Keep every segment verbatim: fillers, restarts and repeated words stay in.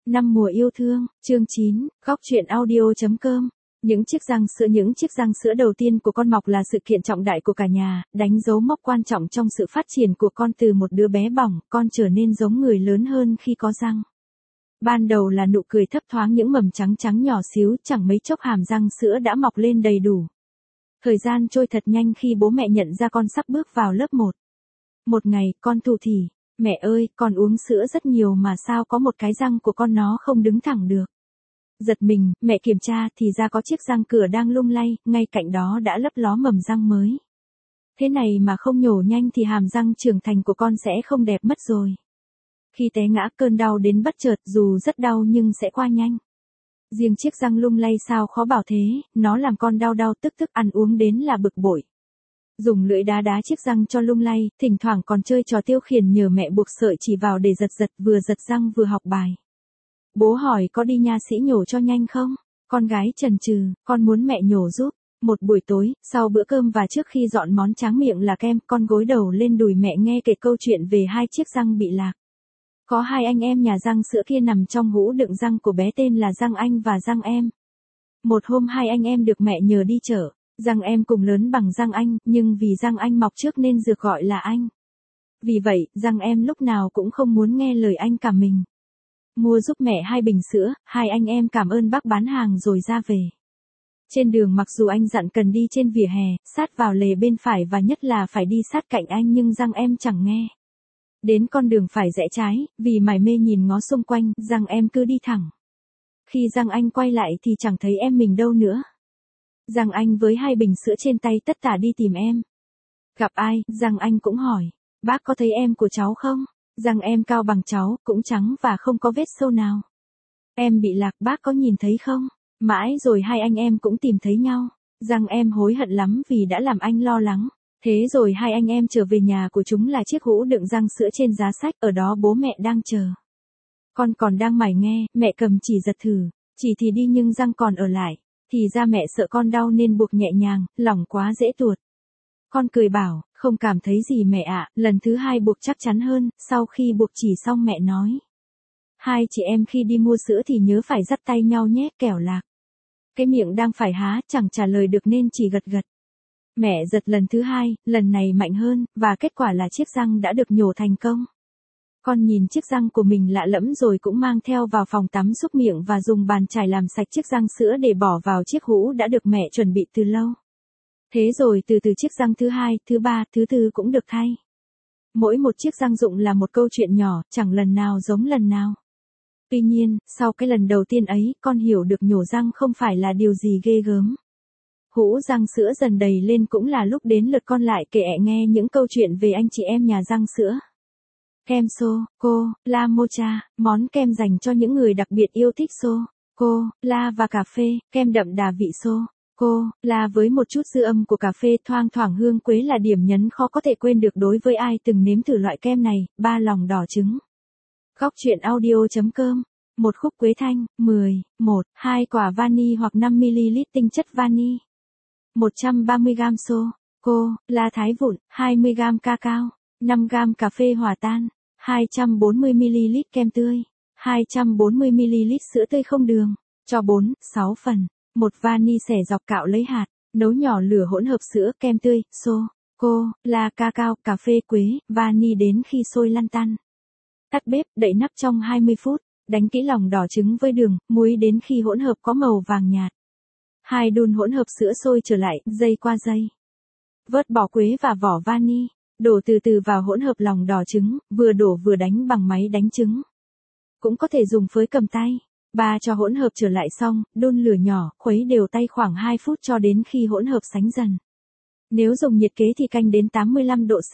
Năm mùa yêu thương, chương chín, góc truyện audio.com. Những chiếc răng sữa Những chiếc răng sữa đầu tiên của con mọc là sự kiện trọng đại của cả nhà, đánh dấu mốc quan trọng trong sự phát triển của con. Từ một đứa bé bỏng, con trở nên giống người lớn hơn khi có răng. Ban đầu là nụ cười thấp thoáng, những mầm trắng trắng nhỏ xíu, chẳng mấy chốc hàm răng sữa đã mọc lên đầy đủ. Thời gian trôi thật nhanh khi bố mẹ nhận ra con sắp bước vào lớp một. Một ngày, con thủ thỉ, mẹ ơi, con uống sữa rất nhiều mà sao có một cái răng của con nó không đứng thẳng được. Giật mình, mẹ kiểm tra thì ra có chiếc răng cửa đang lung lay, ngay cạnh đó đã lấp ló mầm răng mới. Thế này mà không nhổ nhanh thì hàm răng trưởng thành của con sẽ không đẹp mất rồi. Khi té ngã, cơn đau đến bất chợt, dù rất đau nhưng sẽ qua nhanh. Riêng chiếc răng lung lay sao khó bảo thế, nó làm con đau đau tức tức, ăn uống đến là bực bội. Dùng lưỡi đá đá chiếc răng cho lung lay, thỉnh thoảng còn chơi trò tiêu khiển nhờ mẹ buộc sợi chỉ vào để giật giật, vừa giật răng vừa học bài. Bố hỏi có đi nha sĩ nhổ cho nhanh không? Con gái chần chừ, con muốn mẹ nhổ giúp. Một buổi tối, sau bữa cơm và trước khi dọn món tráng miệng là kem, con gối đầu lên đùi mẹ nghe kể câu chuyện về hai chiếc răng bị lạc. Có hai anh em nhà răng sữa kia nằm trong hũ đựng răng của bé tên là răng anh và răng em. Một hôm hai anh em được mẹ nhờ đi chợ. Răng em cùng lớn bằng răng anh, nhưng vì răng anh mọc trước nên được gọi là anh. Vì vậy, răng em lúc nào cũng không muốn nghe lời anh cả mình. Mua giúp mẹ hai bình sữa, hai anh em cảm ơn bác bán hàng rồi ra về. Trên đường mặc dù anh dặn cần đi trên vỉa hè, sát vào lề bên phải và nhất là phải đi sát cạnh anh, nhưng răng em chẳng nghe. Đến con đường phải rẽ trái, vì mải mê nhìn ngó xung quanh, răng em cứ đi thẳng. Khi răng anh quay lại thì chẳng thấy em mình đâu nữa. Răng anh với hai bình sữa trên tay tất tả đi tìm em. Gặp ai, răng anh cũng hỏi, bác có thấy em của cháu không? Răng em cao bằng cháu, cũng trắng và không có vết sâu nào. Em bị lạc, bác có nhìn thấy không? Mãi rồi hai anh em cũng tìm thấy nhau. Răng em hối hận lắm vì đã làm anh lo lắng. Thế rồi hai anh em trở về nhà của chúng là chiếc hũ đựng răng sữa trên giá sách, ở đó bố mẹ đang chờ. Con còn đang mải nghe, mẹ cầm chỉ giật thử, chỉ thì đi nhưng răng còn ở lại. Thì ra mẹ sợ con đau nên buộc nhẹ nhàng, lỏng quá dễ tuột. Con cười bảo, không cảm thấy gì mẹ ạ. Lần thứ hai buộc chắc chắn hơn. Sau khi buộc chỉ xong mẹ nói, hai chị em khi đi mua sữa thì nhớ phải dắt tay nhau nhé, kẻo lạc. Cái miệng đang phải há, chẳng trả lời được nên chỉ gật gật. Mẹ giật lần thứ hai, lần này mạnh hơn, và kết quả là chiếc răng đã được nhổ thành công. Con nhìn chiếc răng của mình lạ lẫm rồi cũng mang theo vào phòng tắm xúc miệng và dùng bàn chải làm sạch chiếc răng sữa để bỏ vào chiếc hũ đã được mẹ chuẩn bị từ lâu. Thế rồi từ từ chiếc răng thứ hai, thứ ba, thứ tư cũng được thay. Mỗi một chiếc răng dụng là một câu chuyện nhỏ, chẳng lần nào giống lần nào. Tuy nhiên, sau cái lần đầu tiên ấy, con hiểu được nhổ răng không phải là điều gì ghê gớm. Hũ răng sữa dần đầy lên cũng là lúc đến lượt con lại kể nghe những câu chuyện về anh chị em nhà răng sữa. Kem sô, cô, la mocha, món kem dành cho những người đặc biệt yêu thích sô, cô, la và cà phê, kem đậm đà vị sô, cô, la với một chút dư âm của cà phê, thoang thoảng hương quế là điểm nhấn khó có thể quên được đối với ai từng nếm thử loại kem này. Ba lòng đỏ trứng. Góc truyện audio.com. Một khúc quế thanh, mười, một, hai quả vani hoặc năm mi-li-lít tinh chất vani. một trăm ba mươi gam sô, cô, la thái vụn, hai mươi gam cacao, năm gam cà phê hòa tan, hai trăm bốn mươi mi-li-lít kem tươi, hai trăm bốn mươi mi-li-lít sữa tươi không đường, cho bốn, sáu phần, một vani xẻ dọc cạo lấy hạt, nấu nhỏ lửa hỗn hợp sữa, kem tươi, sô, cô, la cacao, cà phê quế, vani đến khi sôi lăn tăn. Tắt bếp, đậy nắp trong hai mươi phút, đánh kỹ lòng đỏ trứng với đường, muối đến khi hỗn hợp có màu vàng nhạt. Hai đun hỗn hợp sữa sôi trở lại, giây qua giây. Vớt bỏ quế và vỏ vani, đổ từ từ vào hỗn hợp lòng đỏ trứng, vừa đổ vừa đánh bằng máy đánh trứng. Cũng có thể dùng phới cầm tay. Ba cho hỗn hợp trở lại xong, đun lửa nhỏ, khuấy đều tay khoảng hai phút cho đến khi hỗn hợp sánh dần. Nếu dùng nhiệt kế thì canh đến tám mươi lăm độ C.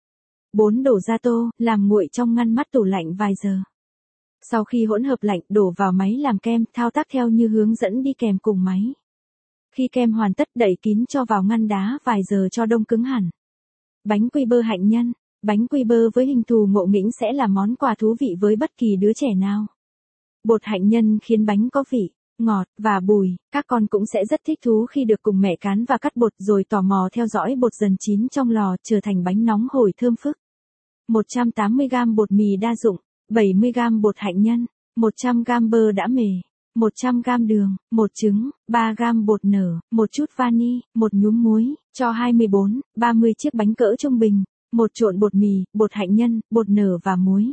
bốn Đổ ra tô, làm nguội trong ngăn mát tủ lạnh vài giờ. Sau khi hỗn hợp lạnh, đổ vào máy làm kem, thao tác theo như hướng dẫn đi kèm cùng máy. Khi kem hoàn tất, đậy kín cho vào ngăn đá vài giờ cho đông cứng hẳn. Bánh quy bơ hạnh nhân. Bánh quy bơ với hình thù ngộ nghĩnh sẽ là món quà thú vị với bất kỳ đứa trẻ nào. Bột hạnh nhân khiến bánh có vị ngọt và bùi, các con cũng sẽ rất thích thú khi được cùng mẹ cán và cắt bột rồi tò mò theo dõi bột dần chín trong lò trở thành bánh nóng hổi thơm phức. một trăm tám mươi gam bột mì đa dụng, bảy mươi gam bột hạnh nhân, một trăm gam bơ đã mề, một trăm gam đường, một trứng, ba gam bột nở, một chút vani, một nhúm muối, cho hai mươi bốn, ba mươi chiếc bánh cỡ trung bình, một trộn bột mì, bột hạnh nhân, bột nở và muối.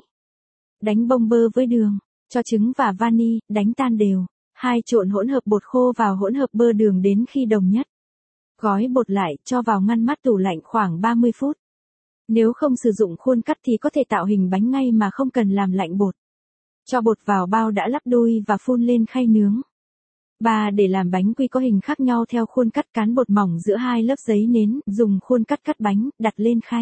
Đánh bông bơ với đường, cho trứng và vani, đánh tan đều. hai Trộn hỗn hợp bột khô vào hỗn hợp bơ đường đến khi đồng nhất. Gói bột lại, cho vào ngăn mát tủ lạnh khoảng ba mươi phút. Nếu không sử dụng khuôn cắt thì có thể tạo hình bánh ngay mà không cần làm lạnh bột. Cho bột vào bao đã lắp đuôi và phun lên khay nướng. ba Để làm bánh quy có hình khác nhau theo khuôn cắt, cán bột mỏng giữa hai lớp giấy nến, dùng khuôn cắt cắt bánh, đặt lên khay.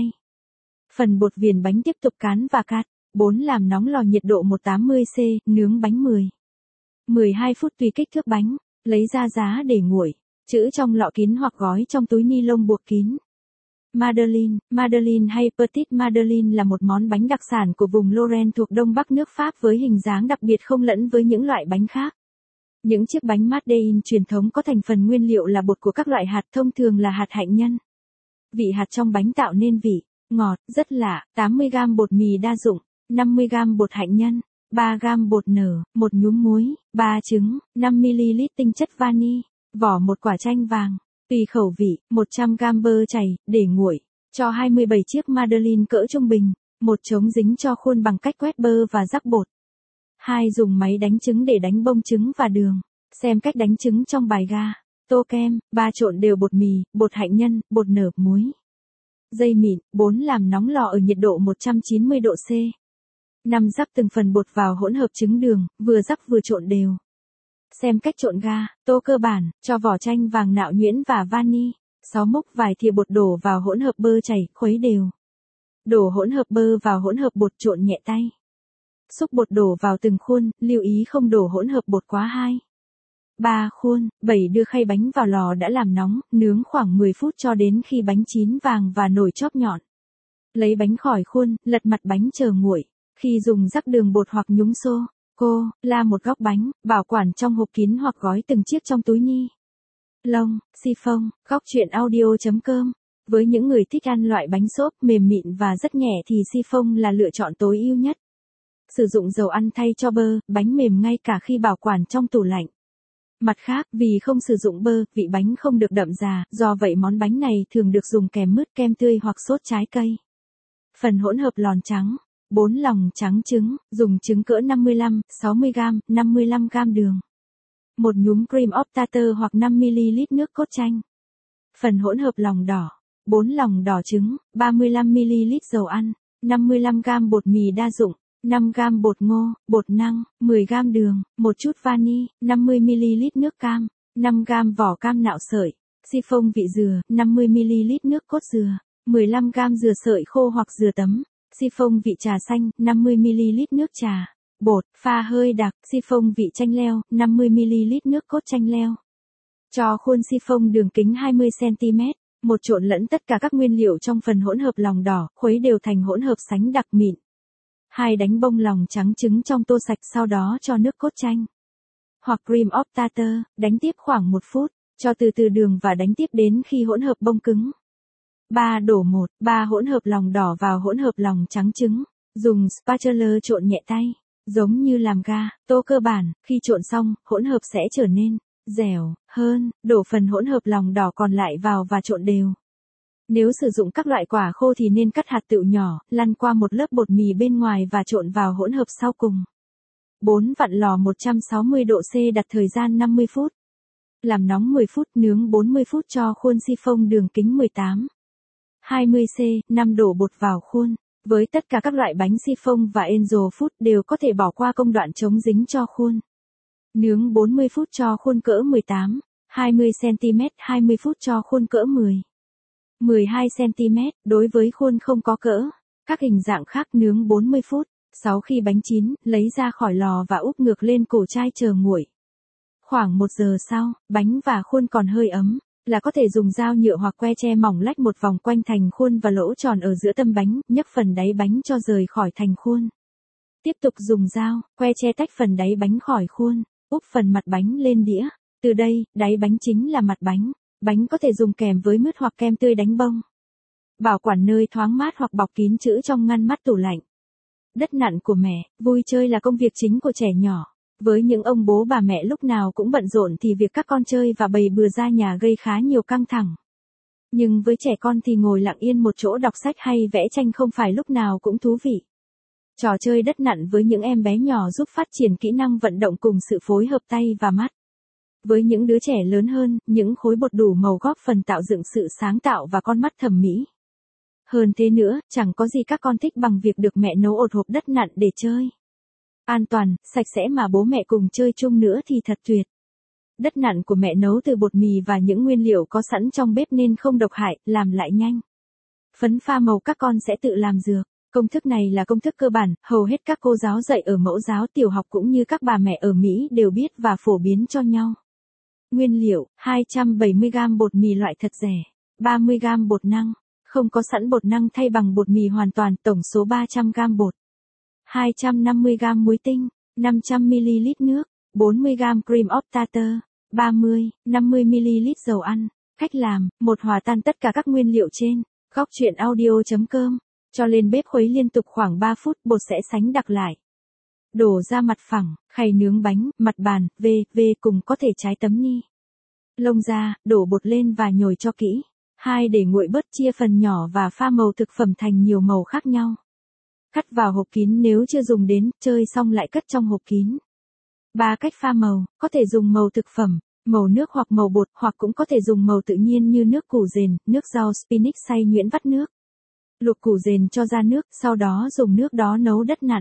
Phần bột viền bánh tiếp tục cán và cắt. bốn Làm nóng lò nhiệt độ một trăm tám mươi độ C, nướng bánh mười. mười hai phút tùy kích thước bánh, lấy ra giá để nguội, trữ trong lọ kín hoặc gói trong túi ni lông buộc kín. Madeleine, Madeleine hay Petit Madeleine là một món bánh đặc sản của vùng Lorraine thuộc Đông Bắc nước Pháp với hình dáng đặc biệt không lẫn với những loại bánh khác. Những chiếc bánh Madeleine truyền thống có thành phần nguyên liệu là bột của các loại hạt, thông thường là hạt hạnh nhân. Vị hạt trong bánh tạo nên vị ngọt, rất lạ. tám mươi gam bột mì đa dụng, năm mươi gam bột hạnh nhân, ba gam bột nở, một nhúm muối, ba trứng, năm mi li lít tinh chất vani, vỏ một quả chanh vàng. Tùy khẩu vị, một trăm gam bơ chảy, để nguội, cho hai mươi bảy chiếc Madeleine cỡ trung bình, một chống dính cho khuôn bằng cách quét bơ và rắc bột. hai Dùng máy đánh trứng để đánh bông trứng và đường. Xem cách đánh trứng trong bài ga. Tô kem. ba Trộn đều bột mì, bột hạnh nhân, bột nở, muối. Dây mịn. bốn Làm nóng lò ở nhiệt độ một trăm chín mươi độ C. năm Rắc từng phần bột vào hỗn hợp trứng đường, vừa rắc vừa trộn đều. Xem cách trộn ga. Tô cơ bản, cho vỏ chanh vàng nạo nhuyễn và vani. sáu Múc vài thìa bột đổ vào hỗn hợp bơ chảy, khuấy đều. Đổ hỗn hợp bơ vào hỗn hợp bột, trộn nhẹ tay. Xúc bột đổ vào từng khuôn, lưu ý không đổ hỗn hợp bột quá hai. ba Khuôn. bảy Đưa khay bánh vào lò đã làm nóng, nướng khoảng mười phút cho đến khi bánh chín vàng và nổi chóp nhọn. Lấy bánh khỏi khuôn, lật mặt bánh chờ nguội. Khi dùng rắc đường bột hoặc nhúng sô cô la một góc bánh, bảo quản trong hộp kín hoặc gói từng chiếc trong túi ni lông. Siphon. Góc truyện audio chấm com. Với những người thích ăn loại bánh xốp mềm mịn và rất nhẹ thì siphon là lựa chọn tối ưu nhất. Sử dụng dầu ăn thay cho bơ, bánh mềm ngay cả khi bảo quản trong tủ lạnh. Mặt khác, vì không sử dụng bơ, vị bánh không được đậm đà, do vậy món bánh này thường được dùng kèm mứt, kem tươi hoặc sốt trái cây. Phần hỗn hợp lòn trắng. bốn Lòng trắng trứng, dùng trứng cỡ năm mươi lăm, sáu mươi gam, năm mươi lăm gam đường. Một nhúm cream of tartar hoặc năm mi li lít nước cốt chanh. Phần hỗn hợp lòng đỏ. bốn Lòng đỏ trứng, ba mươi lăm mi li lít dầu ăn, năm mươi lăm gam bột mì đa dụng, năm gam bột ngô, bột năng, mười gam đường, một chút vani, năm mươi mi li lít nước cam, năm gam vỏ cam nạo sợi, siphon vị dừa, năm mươi mi li lít nước cốt dừa, mười lăm gam dừa sợi khô hoặc dừa tấm, siphon vị trà xanh, năm mươi mi li lít nước trà, bột, pha hơi đặc, siphon vị chanh leo, năm mươi mi li lít nước cốt chanh leo. Cho khuôn siphon đường kính hai mươi xăng ti mét, một trộn lẫn tất cả các nguyên liệu trong phần hỗn hợp lòng đỏ, khuấy đều thành hỗn hợp sánh đặc mịn. hai Đánh bông lòng trắng trứng trong tô sạch, sau đó cho nước cốt chanh hoặc cream of tartar, đánh tiếp khoảng một phút, cho từ từ đường và đánh tiếp đến khi hỗn hợp bông cứng. ba Đổ một, ba hỗn hợp lòng đỏ vào hỗn hợp lòng trắng trứng, dùng spatula trộn nhẹ tay, giống như làm ga. Tô cơ bản, khi trộn xong, hỗn hợp sẽ trở nên dẻo hơn, đổ phần hỗn hợp lòng đỏ còn lại vào và trộn đều. Nếu sử dụng các loại quả khô thì nên cắt hạt tựu nhỏ, lăn qua một lớp bột mì bên ngoài và trộn vào hỗn hợp sau cùng. bốn Vặn lò một trăm sáu mươi độ C, đặt thời gian năm mươi phút. Làm nóng mười phút, nướng bốn mươi phút cho khuôn siphon đường kính mười tám, hai mươi xăng ti mét. năm Đổ bột vào khuôn. Với tất cả các loại bánh siphon và angel food đều có thể bỏ qua công đoạn chống dính cho khuôn. Nướng bốn mươi phút cho khuôn cỡ mười tám, hai mươi xăng ti mét, hai mươi phút cho khuôn cỡ mười, mười hai xăng ti mét, đối với khuôn không có cỡ. Các hình dạng khác nướng bốn mươi phút. sáu Khi bánh chín, lấy ra khỏi lò và úp ngược lên cổ chai chờ nguội. Khoảng một giờ sau, bánh và khuôn còn hơi ấm, là có thể dùng dao nhựa hoặc que tre mỏng lách một vòng quanh thành khuôn và lỗ tròn ở giữa tâm bánh, nhấc phần đáy bánh cho rời khỏi thành khuôn. Tiếp tục dùng dao, que tre tách phần đáy bánh khỏi khuôn, úp phần mặt bánh lên đĩa. Từ đây, đáy bánh chính là mặt bánh. Bánh có thể dùng kèm với mứt hoặc kem tươi đánh bông. Bảo quản nơi thoáng mát hoặc bọc kín trữ trong ngăn mát tủ lạnh. Đất nặn của mẹ, vui chơi là công việc chính của trẻ nhỏ. Với những ông bố bà mẹ lúc nào cũng bận rộn thì việc các con chơi và bày bừa ra nhà gây khá nhiều căng thẳng. Nhưng với trẻ con thì ngồi lặng yên một chỗ đọc sách hay vẽ tranh không phải lúc nào cũng thú vị. Trò chơi đất nặn với những em bé nhỏ giúp phát triển kỹ năng vận động cùng sự phối hợp tay và mắt. Với những đứa trẻ lớn hơn, những khối bột đủ màu góp phần tạo dựng sự sáng tạo và con mắt thẩm mỹ. Hơn thế nữa, chẳng có gì các con thích bằng việc được mẹ nấu ột hộp đất nặn để chơi. An toàn, sạch sẽ mà bố mẹ cùng chơi chung nữa thì thật tuyệt. Đất nặn của mẹ nấu từ bột mì và những nguyên liệu có sẵn trong bếp nên không độc hại, làm lại nhanh. Phấn pha màu các con sẽ tự làm dược. Công thức này là công thức cơ bản, hầu hết các cô giáo dạy ở mẫu giáo tiểu học cũng như các bà mẹ ở Mỹ đều biết và phổ biến cho nhau. Nguyên liệu, hai trăm bảy mươi gam bột mì loại thật rẻ, ba mươi gam bột năng, không có sẵn bột năng thay bằng bột mì hoàn toàn, tổng số ba trăm gam bột. hai trăm năm mươi gam muối tinh, năm trăm mi li lít nước, bốn mươi gam cream of tartar, ba mươi, năm mươi mi li lít dầu ăn. Cách làm, một hòa tan tất cả các nguyên liệu trên, góc truyện audio chấm com, cho lên bếp khuấy liên tục khoảng ba phút, bột sẽ sánh đặc lại. Đổ ra mặt phẳng, khay nướng bánh, mặt bàn, v, v cùng có thể trái tấm ni lông ra, đổ bột lên và nhồi cho kỹ. hai Để nguội bớt, chia phần nhỏ và pha màu thực phẩm thành nhiều màu khác nhau. Cắt vào hộp kín nếu chưa dùng đến, chơi xong lại cất trong hộp kín. ba Cách pha màu, có thể dùng màu thực phẩm, màu nước hoặc màu bột, hoặc cũng có thể dùng màu tự nhiên như nước củ dền, nước rau spinach xay nhuyễn vắt nước. Luộc củ dền cho ra nước, sau đó dùng nước đó nấu đất nặn.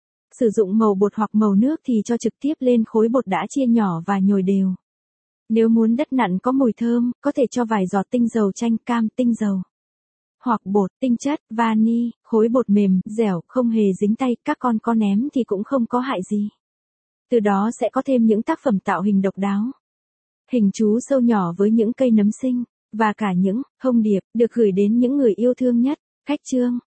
Sử dụng màu bột hoặc màu nước thì cho trực tiếp lên khối bột đã chia nhỏ và nhồi đều. Nếu muốn đất nặn có mùi thơm, có thể cho vài giọt tinh dầu chanh cam, tinh dầu. Hoặc bột, tinh chất, vani, khối bột mềm, dẻo, không hề dính tay, các con có ném thì cũng không có hại gì. Từ đó sẽ có thêm những tác phẩm tạo hình độc đáo. Hình chú sâu nhỏ với những cây nấm xinh, và cả những thông điệp được gửi đến những người yêu thương nhất. Khách chương